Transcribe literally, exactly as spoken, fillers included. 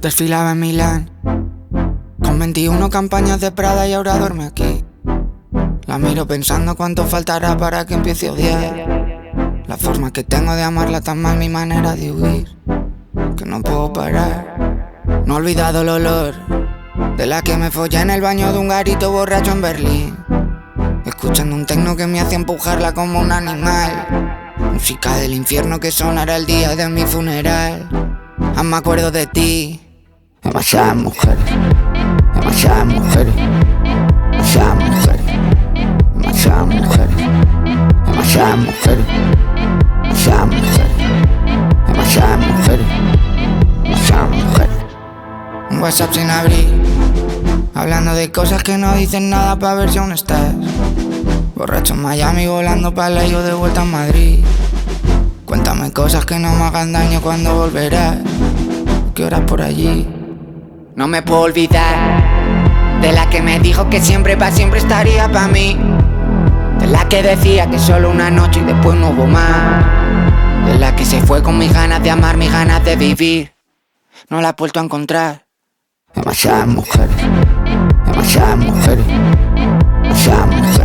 Desfilaba en Milán con veintiuno campañas de Prada y ahora duerme aquí. La miro pensando cuánto faltará para que empiece a odiar la forma que tengo de amarla, tan mal mi manera de huir, que no puedo parar. No he olvidado el olor de la que me follé en el baño de un garito borracho en Berlín, escuchando un tecno que me hacía empujarla como un animal. Música del infierno que sonará el día de mi funeral. Aún me acuerdo de ti. Demasiadas mujeres, demasiadas mujeres, demasiadas mujeres, demasiadas mujeres, demasiadas mujeres, demasiadas mujeres, demasiadas mujeres, demasiadas mujeres. Un WhatsApp sin abrir, hablando de cosas que no dicen nada pa' ver si aún estás. Borracho en Miami, volando pa' la yo de vuelta a Madrid. Cuéntame cosas que no me hagan daño, cuando volverás, ¿qué horas por allí? No me puedo olvidar de la que me dijo que siempre pa' siempre estaría pa' mí, de la que decía que solo una noche y después no hubo más, de la que se fue con mis ganas de amar, mis ganas de vivir. No la he vuelto a encontrar. Demasiadas mujeres, demasiadas mujeres, demasiadas mujeres.